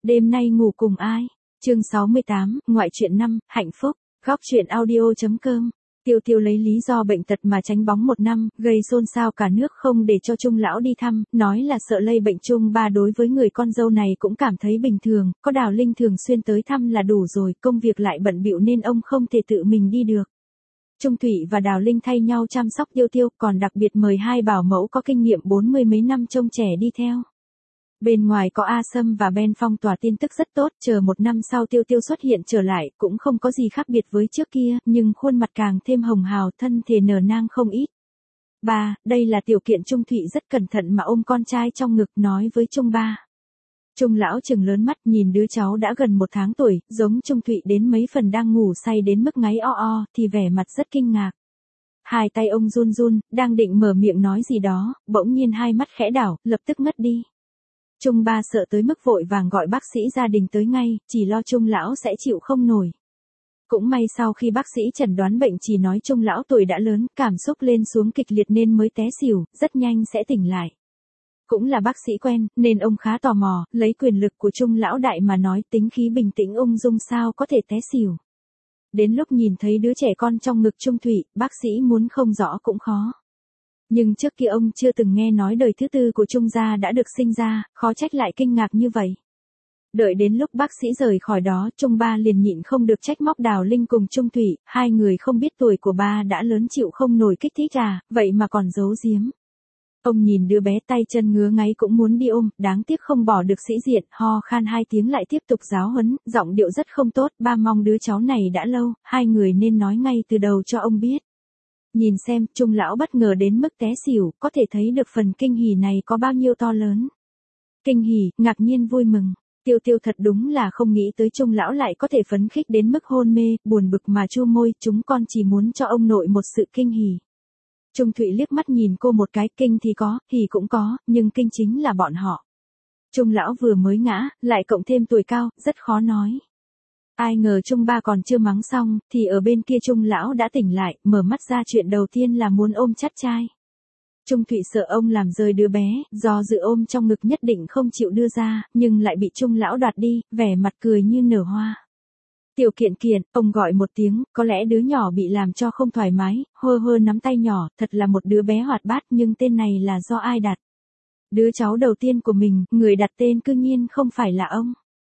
Đêm nay ngủ cùng ai? Chương 68, ngoại truyện 5, hạnh phúc. Góc truyện audio.com. Tiêu Tiêu lấy lý do bệnh tật mà tránh bóng 1 năm, gây xôn xao cả nước không để cho Trung lão đi thăm, nói là sợ lây bệnh. Trung ba đối với người con dâu này cũng cảm thấy bình thường, có Đào Linh thường xuyên tới thăm là đủ rồi, công việc lại bận bịu nên ông không thể tự mình đi được. Trung Thụy và Đào Linh thay nhau chăm sóc Tiêu Tiêu, còn đặc biệt mời 2 bảo mẫu có kinh nghiệm 40 mấy năm trông trẻ đi theo. Bên ngoài có A Sâm và Ben phong tỏa tin tức rất tốt, chờ 1 năm sau Tiêu Tiêu xuất hiện trở lại, cũng không có gì khác biệt với trước kia, nhưng khuôn mặt càng thêm hồng hào, thân thể nở nang không ít. Đây là tiểu kiện. Trung Thụy rất cẩn thận mà ôm con trai trong ngực, nói với Trung ba. Trung lão trừng lớn mắt nhìn đứa cháu đã gần 1 tháng tuổi, giống Trung Thụy đến mấy phần, đang ngủ say đến mức ngáy thì vẻ mặt rất kinh ngạc. 2 tay ông run run, đang định mở miệng nói gì đó, bỗng nhiên 2 mắt khẽ đảo, lập tức ngất đi. Trung ba sợ tới mức vội vàng gọi bác sĩ gia đình tới ngay, chỉ lo Trung lão sẽ chịu không nổi. Cũng may sau khi bác sĩ chẩn đoán bệnh chỉ nói Trung lão tuổi đã lớn, cảm xúc lên xuống kịch liệt nên mới té xỉu, rất nhanh sẽ tỉnh lại. Cũng là bác sĩ quen, nên ông khá tò mò, lấy quyền lực của Trung lão đại mà nói, tính khí bình tĩnh ung dung sao có thể té xỉu. Đến lúc nhìn thấy đứa trẻ con trong ngực Trung Thụy, bác sĩ muốn không rõ cũng khó. Nhưng trước kia ông chưa từng nghe nói đời thứ 4 của Trung gia đã được sinh ra, khó trách lại kinh ngạc như vậy. Đợi đến lúc bác sĩ rời khỏi đó, Trung ba liền nhịn không được trách móc Đào Linh cùng Trung Thụy, 2 người không biết tuổi của ba đã lớn chịu không nổi kích thích vậy mà còn giấu giếm. Ông nhìn đứa bé tay chân ngứa ngáy cũng muốn đi ôm, đáng tiếc không bỏ được sĩ diện, ho khan 2 tiếng lại tiếp tục giáo huấn, giọng điệu rất không tốt, ba mong đứa cháu này đã lâu, 2 người nên nói ngay từ đầu cho ông biết. Nhìn xem, Trung lão bất ngờ đến mức té xỉu, có thể thấy được phần kinh hỉ này có bao nhiêu to lớn. Kinh hỉ, ngạc nhiên, vui mừng. Tiêu Tiêu thật đúng là không nghĩ tới Trung lão lại có thể phấn khích đến mức hôn mê, buồn bực mà chu môi, chúng con chỉ muốn cho ông nội một sự kinh hỉ. Trung Thụy liếc mắt nhìn cô một cái, kinh thì có, hỉ cũng có, nhưng kinh chính là bọn họ. Trung lão vừa mới ngã, lại cộng thêm tuổi cao, rất khó nói. Ai ngờ Trung ba còn chưa mắng xong, thì ở bên kia Trung lão đã tỉnh lại, mở mắt ra chuyện đầu tiên là muốn ôm chắt trai. Trung Thụy sợ ông làm rơi đứa bé, do dự ôm trong ngực nhất định không chịu đưa ra, nhưng lại bị Trung lão đoạt đi, vẻ mặt cười như nở hoa. Tiểu kiện kiện, ông gọi một tiếng, có lẽ đứa nhỏ bị làm cho không thoải mái, hơ hơ nắm tay nhỏ, thật là một đứa bé hoạt bát, nhưng tên này là do ai đặt? Đứa cháu đầu tiên của mình, người đặt tên cư nhiên không phải là ông.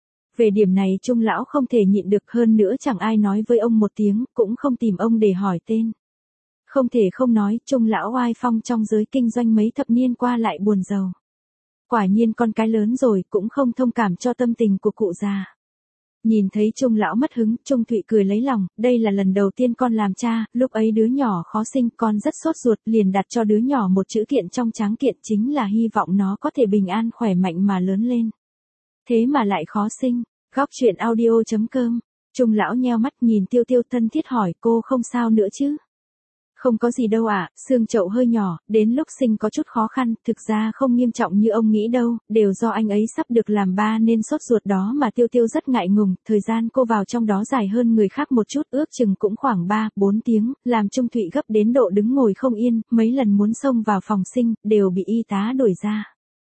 Về điểm này Trung lão không thể nhịn được, hơn nữa chẳng ai nói với ông một tiếng, cũng không tìm ông để hỏi tên. Không thể không nói, Trung lão oai phong trong giới kinh doanh mấy thập niên qua lại buồn giàu. Quả nhiên con cái lớn rồi cũng không thông cảm cho tâm tình của cụ già. Nhìn thấy Trung lão mất hứng, Trung Thụy cười lấy lòng, đây là lần đầu tiên con làm cha, lúc ấy đứa nhỏ khó sinh, con rất sốt ruột, liền đặt cho đứa nhỏ một chữ kiện trong tráng kiện, chính là hy vọng nó có thể bình an khỏe mạnh mà lớn lên. Thế mà lại khó sinh. Góc truyện audio.com. Trung lão nheo mắt nhìn Tiêu Tiêu thân thiết hỏi, cô không sao nữa chứ? Không có gì đâu ạ, xương chậu hơi nhỏ, đến lúc sinh có chút khó khăn, thực ra không nghiêm trọng như ông nghĩ đâu, đều do anh ấy sắp được làm ba nên sốt ruột đó mà. Tiêu Tiêu rất ngại ngùng, thời gian cô vào trong đó dài hơn người khác một chút, ước chừng cũng khoảng 3-4 tiếng, làm Trung Thụy gấp đến độ đứng ngồi không yên, mấy lần muốn xông vào phòng sinh, đều bị y tá đuổi ra.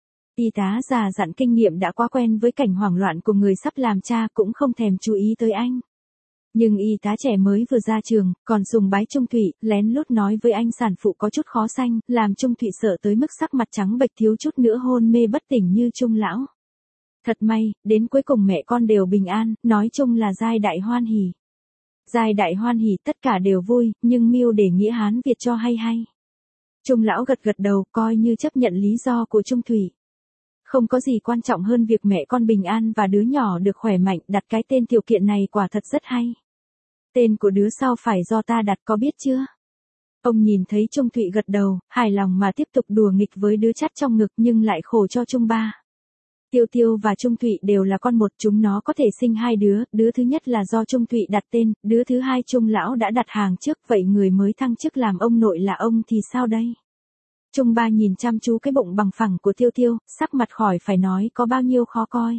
Y tá già dặn kinh nghiệm đã quá quen với cảnh hoảng loạn của người sắp làm cha, cũng không thèm chú ý tới anh. Nhưng y tá trẻ mới vừa ra trường, còn sùng bái Trung Thụy, lén lút nói với anh sản phụ có chút khó sanh, làm Trung Thụy sợ tới mức sắc mặt trắng bệch, thiếu chút nữa hôn mê bất tỉnh như Trung lão. Thật may, đến cuối cùng mẹ con đều bình an, nói chung là giai đại hoan hỉ. Giai đại hoan hỉ, tất cả đều vui, nhưng mưu để nghĩa Hán Việt cho hay. Trung lão gật gật đầu, coi như chấp nhận lý do của Trung Thụy. Không có gì quan trọng hơn việc mẹ con bình an và đứa nhỏ được khỏe mạnh, đặt cái tên tiểu kiện này quả thật rất hay. Tên của đứa sau phải do ta đặt, có biết chưa? Ông nhìn thấy Trung Thụy gật đầu, hài lòng mà tiếp tục đùa nghịch với đứa chắt trong ngực, nhưng lại khổ cho Trung ba. Tiêu Tiêu và Trung Thụy đều là con một, chúng nó có thể sinh 2 đứa, đứa thứ nhất là do Trung Thụy đặt tên, đứa thứ hai Trung lão đã đặt hàng trước, vậy người mới thăng chức làm ông nội là ông thì sao đây? Trung ba nhìn chăm chú cái bụng bằng phẳng của Tiêu Tiêu, sắc mặt khỏi phải nói có bao nhiêu khó coi.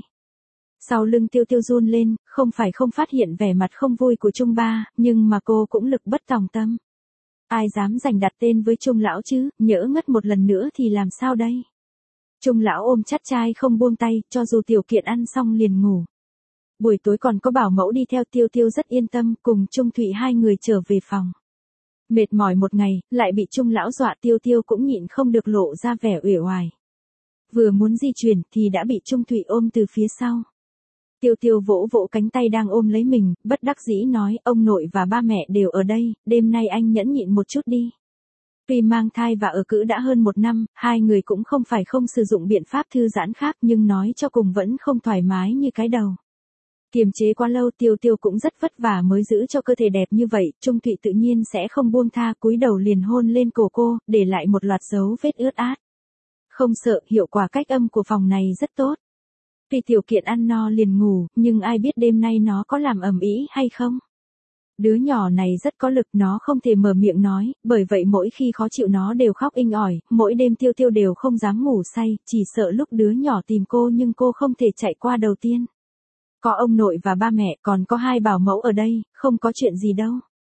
Sau lưng Tiêu Tiêu run lên, không phải không phát hiện vẻ mặt không vui của Trung ba, nhưng mà cô cũng lực bất tòng tâm. Ai dám giành đặt tên với Trung lão chứ, nhỡ ngất một lần nữa thì làm sao đây? Trung lão ôm chắt trai không buông tay, cho dù Tiểu Kiện ăn xong liền ngủ. Buổi tối còn có bảo mẫu đi theo, Tiêu Tiêu rất yên tâm, cùng Trung Thụy hai người trở về phòng. Mệt mỏi một ngày, lại bị Trung lão dọa, Tiêu Tiêu cũng nhịn không được lộ ra vẻ uể oải. Vừa muốn di chuyển thì đã bị Trung Thụy ôm từ phía sau. Tiêu Tiêu vỗ vỗ cánh tay đang ôm lấy mình, bất đắc dĩ nói, ông nội và ba mẹ đều ở đây, đêm nay anh nhẫn nhịn một chút đi. Tuy mang thai và ở cữ đã hơn 1 năm, hai người cũng không phải không sử dụng biện pháp thư giãn khác, nhưng nói cho cùng vẫn không thoải mái như cái đầu. Kiềm chế quá lâu, Tiêu Tiêu cũng rất vất vả mới giữ cho cơ thể đẹp như vậy, Trung Thụy tự nhiên sẽ không buông tha, cúi đầu liền hôn lên cổ cô, để lại một loạt dấu vết ướt át. Không sợ, hiệu quả cách âm của phòng này rất tốt. Tuy Tiểu Kiện ăn no liền ngủ, nhưng ai biết đêm nay nó có làm ầm ĩ hay không? Đứa nhỏ này rất có lực, nó không thể mở miệng nói, bởi vậy mỗi khi khó chịu nó đều khóc inh ỏi, mỗi đêm Tiêu Tiêu đều không dám ngủ say, chỉ sợ lúc đứa nhỏ tìm cô nhưng cô không thể chạy qua đầu tiên. Có ông nội và ba mẹ, còn có 2 bảo mẫu ở đây, không có chuyện gì đâu.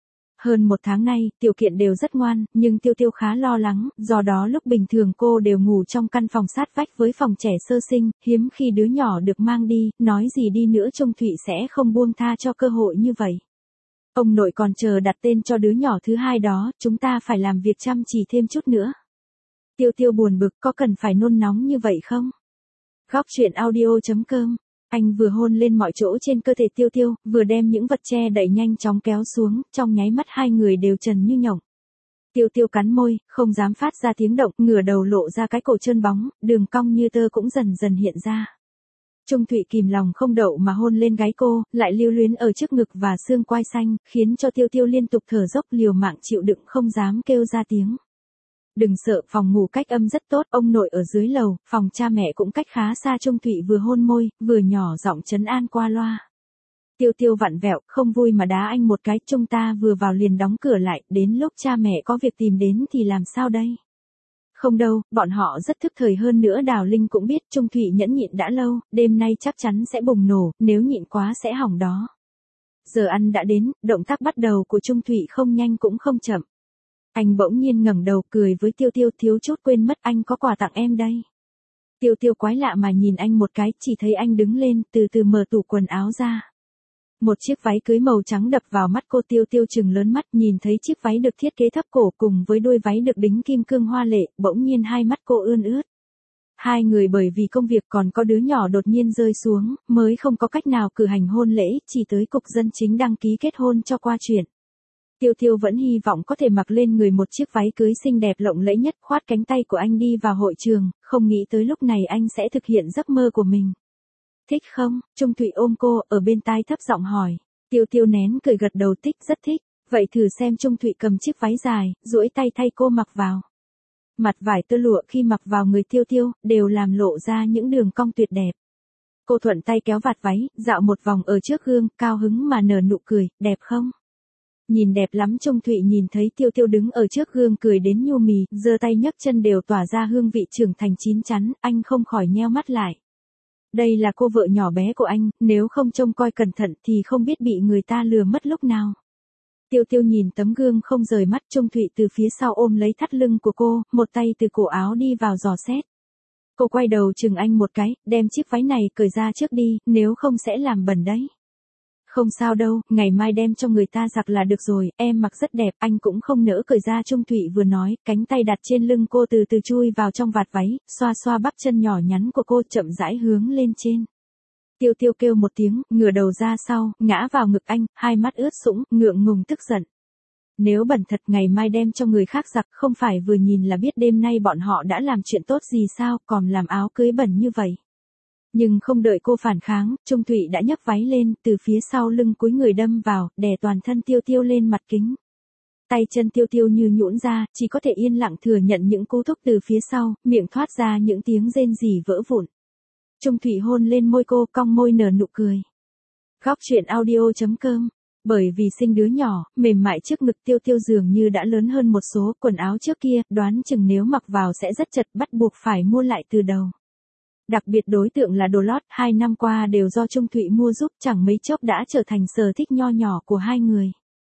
Hơn 1 tháng nay, Tiểu Kiện đều rất ngoan, nhưng Tiêu Tiêu khá lo lắng, do đó lúc bình thường cô đều ngủ trong căn phòng sát vách với phòng trẻ sơ sinh, hiếm khi đứa nhỏ được mang đi, nói gì đi nữa Trung Thụy sẽ không buông tha cho cơ hội như vậy. Ông nội còn chờ đặt tên cho đứa nhỏ thứ 2 đó, chúng ta phải làm việc chăm chỉ thêm chút nữa. Tiêu Tiêu buồn bực, có cần phải nôn nóng như vậy không? Góc truyện audio.com. Anh vừa hôn lên mọi chỗ trên cơ thể Tiêu Tiêu, vừa đem những vật che đậy nhanh chóng kéo xuống, trong nháy mắt hai người đều trần như nhộng. Tiêu Tiêu cắn môi, không dám phát ra tiếng động, ngửa đầu lộ ra cái cổ trơn bóng, đường cong như tơ cũng dần dần hiện ra. Trung Thụy kìm lòng không đậu mà hôn lên gáy cô, lại lưu luyến ở trước ngực và xương quai xanh, khiến cho Tiêu Tiêu liên tục thở dốc liều mạng chịu đựng không dám kêu ra tiếng. Đừng sợ, phòng ngủ cách âm rất tốt, ông nội ở dưới lầu, phòng cha mẹ cũng cách khá xa. Trung Thụy vừa hôn môi, vừa nhỏ giọng trấn an qua loa. Tiêu Tiêu vặn vẹo, không vui mà đá anh một cái, chúng ta vừa vào liền đóng cửa lại, đến lúc cha mẹ có việc tìm đến thì làm sao đây? Không đâu, bọn họ rất thức thời, hơn nữa Đào Linh cũng biết Trung Thụy nhẫn nhịn đã lâu, đêm nay chắc chắn sẽ bùng nổ, nếu nhịn quá sẽ hỏng đó. Giờ ăn đã đến, động tác bắt đầu của Trung Thụy không nhanh cũng không chậm. Anh bỗng nhiên ngẩng đầu cười với Tiêu Tiêu, thiếu chút quên mất anh có quà tặng em đây. Tiêu Tiêu quái lạ mà nhìn anh một cái, chỉ thấy anh đứng lên, từ từ mở tủ quần áo ra. Một chiếc váy cưới màu trắng đập vào mắt cô, Tiêu Tiêu trừng lớn mắt nhìn thấy chiếc váy được thiết kế thấp cổ cùng với đuôi váy được đính kim cương hoa lệ, bỗng nhiên hai mắt cô ươn ướt. Hai người bởi vì công việc còn có đứa nhỏ đột nhiên rơi xuống, mới không có cách nào cử hành hôn lễ, chỉ tới cục dân chính đăng ký kết hôn cho qua chuyện. Tiêu Tiêu vẫn hy vọng có thể mặc lên người một chiếc váy cưới xinh đẹp lộng lẫy nhất, khoát cánh tay của anh đi vào hội trường, không nghĩ tới lúc này anh sẽ thực hiện giấc mơ của mình. Thích không? Trung Thụy ôm cô, ở bên tai thấp giọng hỏi. Tiêu Tiêu nén cười gật đầu, thích, rất thích. Vậy thử xem. Trung Thụy cầm chiếc váy dài, duỗi tay thay cô mặc vào. Mặt vải tơ lụa khi mặc vào người Tiêu Tiêu, đều làm lộ ra những đường cong tuyệt đẹp. Cô thuận tay kéo vạt váy, dạo một vòng ở trước gương, cao hứng mà nở nụ cười, đẹp không? Nhìn đẹp lắm. Trung Thụy nhìn thấy Tiêu Tiêu đứng ở trước gương cười đến nhu mì, giơ tay nhấc chân đều tỏa ra hương vị trưởng thành chín chắn, anh không khỏi nheo mắt lại. Đây là cô vợ nhỏ bé của anh, nếu không trông coi cẩn thận thì không biết bị người ta lừa mất lúc nào. Tiêu Tiêu nhìn tấm gương không rời mắt. Trung Thụy từ phía sau ôm lấy thắt lưng của cô, một tay từ cổ áo đi vào dò xét. Cô quay đầu chừng anh một cái, đem chiếc váy này cởi ra trước đi, nếu không sẽ làm bẩn đấy. Không sao đâu, ngày mai đem cho người ta giặt là được rồi, em mặc rất đẹp, anh cũng không nỡ cởi ra. Trung Thụy vừa nói, cánh tay đặt trên lưng cô từ từ chui vào trong vạt váy, xoa xoa bắp chân nhỏ nhắn của cô, chậm rãi hướng lên trên. Tiêu Tiêu kêu một tiếng, ngửa đầu ra sau, ngã vào ngực anh, hai mắt ướt sũng, ngượng ngùng tức giận. Nếu bẩn thật, ngày mai đem cho người khác giặt, không phải vừa nhìn là biết đêm nay bọn họ đã làm chuyện tốt gì sao, còn làm áo cưới bẩn như vậy. Nhưng không đợi cô phản kháng, Trung Thụy đã nhấc váy lên, từ phía sau lưng cúi người đâm vào, đè toàn thân Tiêu Tiêu lên mặt kính. Tay chân Tiêu Tiêu như nhũn ra, chỉ có thể yên lặng thừa nhận những cú thúc từ phía sau, miệng thoát ra những tiếng rên rỉ vỡ vụn. Trung Thụy hôn lên môi cô, cong môi nở nụ cười. Góc truyện audio.com. Bởi vì sinh đứa nhỏ, mềm mại trước ngực Tiêu Tiêu dường như đã lớn hơn một số, quần áo trước kia, đoán chừng nếu mặc vào sẽ rất chật, bắt buộc phải mua lại từ đầu. Đặc biệt đối tượng là đồ lót, 2 năm qua đều do Trung Thụy mua giúp, chẳng mấy chốc đã trở thành sở thích nho nhỏ của hai người.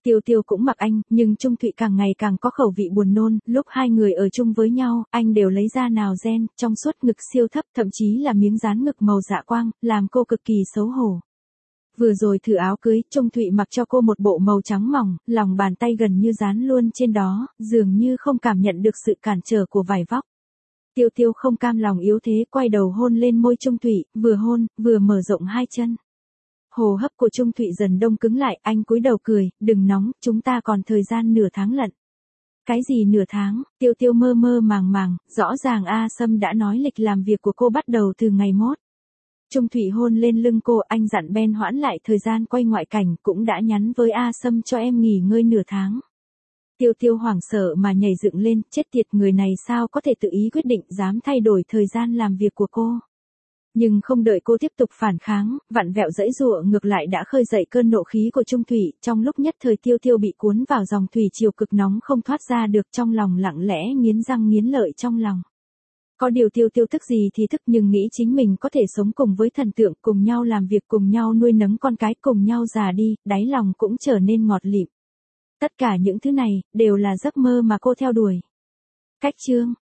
Tiêu Tiêu cũng mặc anh, nhưng Trung Thụy càng ngày càng có khẩu vị buồn nôn, lúc hai người ở chung với nhau, anh đều lấy ra nào gen, trong suốt ngực siêu thấp, thậm chí là miếng dán ngực màu dạ quang, làm cô cực kỳ xấu hổ. Vừa rồi thử áo cưới, Trung Thụy mặc cho cô một bộ màu trắng mỏng, lòng bàn tay gần như dán luôn trên đó, dường như không cảm nhận được sự cản trở của vải vóc. Tiêu Tiêu không cam lòng yếu thế, quay đầu hôn lên môi Trung Thụy, vừa hôn, vừa mở rộng hai chân. Hô hấp của Trung Thụy dần đông cứng lại, anh cúi đầu cười, đừng nóng, chúng ta còn thời gian nửa tháng lận. Cái gì nửa tháng? Tiêu Tiêu mơ mơ màng màng, rõ ràng A Sâm đã nói lịch làm việc của cô bắt đầu từ ngày mốt. Trung Thụy hôn lên lưng cô, anh dặn Ben hoãn lại thời gian quay ngoại cảnh, cũng đã nhắn với A Sâm cho em nghỉ ngơi nửa tháng. Tiêu Tiêu hoảng sợ mà nhảy dựng lên, chết tiệt, người này sao có thể tự ý quyết định, dám thay đổi thời gian làm việc của cô. Nhưng không đợi cô tiếp tục phản kháng, vặn vẹo giãy giụa ngược lại đã khơi dậy cơn nộ khí của Trung Thụy, trong lúc nhất thời Tiêu Tiêu bị cuốn vào dòng thủy triều cực nóng không thoát ra được, trong lòng lặng lẽ nghiến răng nghiến lợi trong lòng. Có điều Tiêu Tiêu thức gì thì thức, nhưng nghĩ chính mình có thể sống cùng với thần tượng, cùng nhau làm việc, cùng nhau nuôi nấng con cái, cùng nhau già đi, đáy lòng cũng trở nên ngọt lịm. Tất cả những thứ này, đều là giấc mơ mà cô theo đuổi. Cách chương